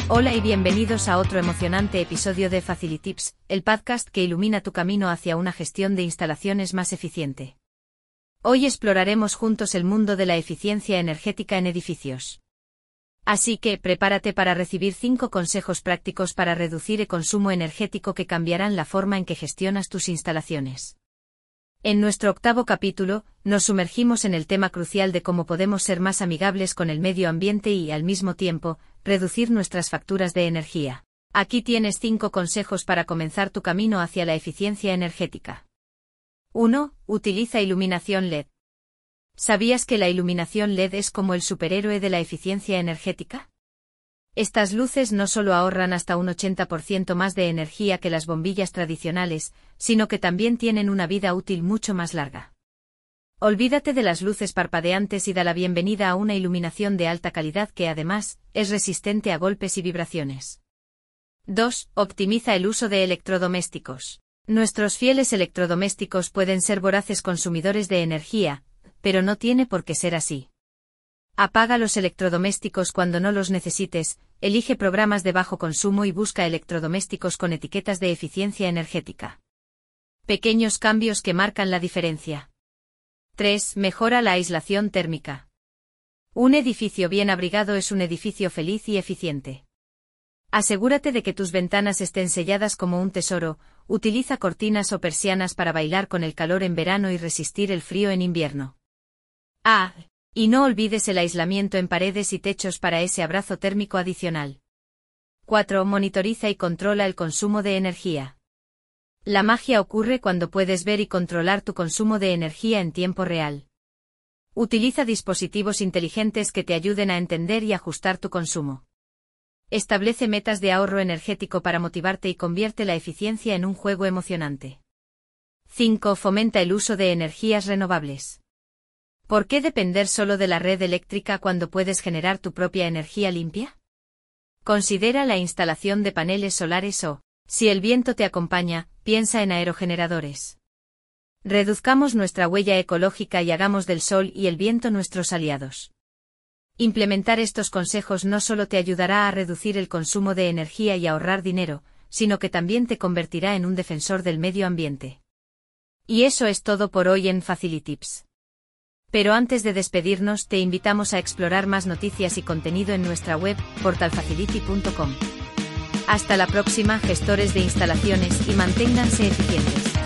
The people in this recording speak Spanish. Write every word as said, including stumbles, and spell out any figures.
Hola y bienvenidos a otro emocionante episodio de FaciliTips, el podcast que ilumina tu camino hacia una gestión de instalaciones más eficiente. Hoy exploraremos juntos el mundo de la eficiencia energética en edificios. Así que, prepárate para recibir cinco consejos prácticos para reducir el consumo energético que cambiarán la forma en que gestionas tus instalaciones. En nuestro octavo capítulo, nos sumergimos en el tema crucial de cómo podemos ser más amigables con el medio ambiente y, al mismo tiempo, reducir nuestras facturas de energía. Aquí tienes cinco consejos para comenzar tu camino hacia la eficiencia energética. uno. Utiliza iluminación L E D. ¿Sabías que la iluminación L E D es como el superhéroe de la eficiencia energética? Estas luces no solo ahorran hasta un ochenta por ciento más de energía que las bombillas tradicionales, sino que también tienen una vida útil mucho más larga. Olvídate de las luces parpadeantes y da la bienvenida a una iluminación de alta calidad que además, es resistente a golpes y vibraciones. dos. Optimiza el uso de electrodomésticos. Nuestros fieles electrodomésticos pueden ser voraces consumidores de energía, pero no tiene por qué ser así. Apaga los electrodomésticos cuando no los necesites, elige programas de bajo consumo y busca electrodomésticos con etiquetas de eficiencia energética. Pequeños cambios que marcan la diferencia. tres. Mejora la aislación térmica. Un edificio bien abrigado es un edificio feliz y eficiente. Asegúrate de que tus ventanas estén selladas como un tesoro, utiliza cortinas o persianas para bailar con el calor en verano y resistir el frío en invierno. Ah, y no olvides el aislamiento en paredes y techos para ese abrazo térmico adicional. cuatro. Monitoriza y controla el consumo de energía. La magia ocurre cuando puedes ver y controlar tu consumo de energía en tiempo real. Utiliza dispositivos inteligentes que te ayuden a entender y ajustar tu consumo. Establece metas de ahorro energético para motivarte y convierte la eficiencia en un juego emocionante. cinco. Fomenta el uso de energías renovables. ¿Por qué depender solo de la red eléctrica cuando puedes generar tu propia energía limpia? Considera la instalación de paneles solares o, si el viento te acompaña, piensa en aerogeneradores. Reduzcamos nuestra huella ecológica y hagamos del sol y el viento nuestros aliados. Implementar estos consejos no solo te ayudará a reducir el consumo de energía y ahorrar dinero, sino que también te convertirá en un defensor del medio ambiente. Y eso es todo por hoy en FaciliTips. Pero antes de despedirnos te invitamos a explorar más noticias y contenido en nuestra web, portal facility punto com. Hasta la próxima, gestores de instalaciones, y manténganse eficientes.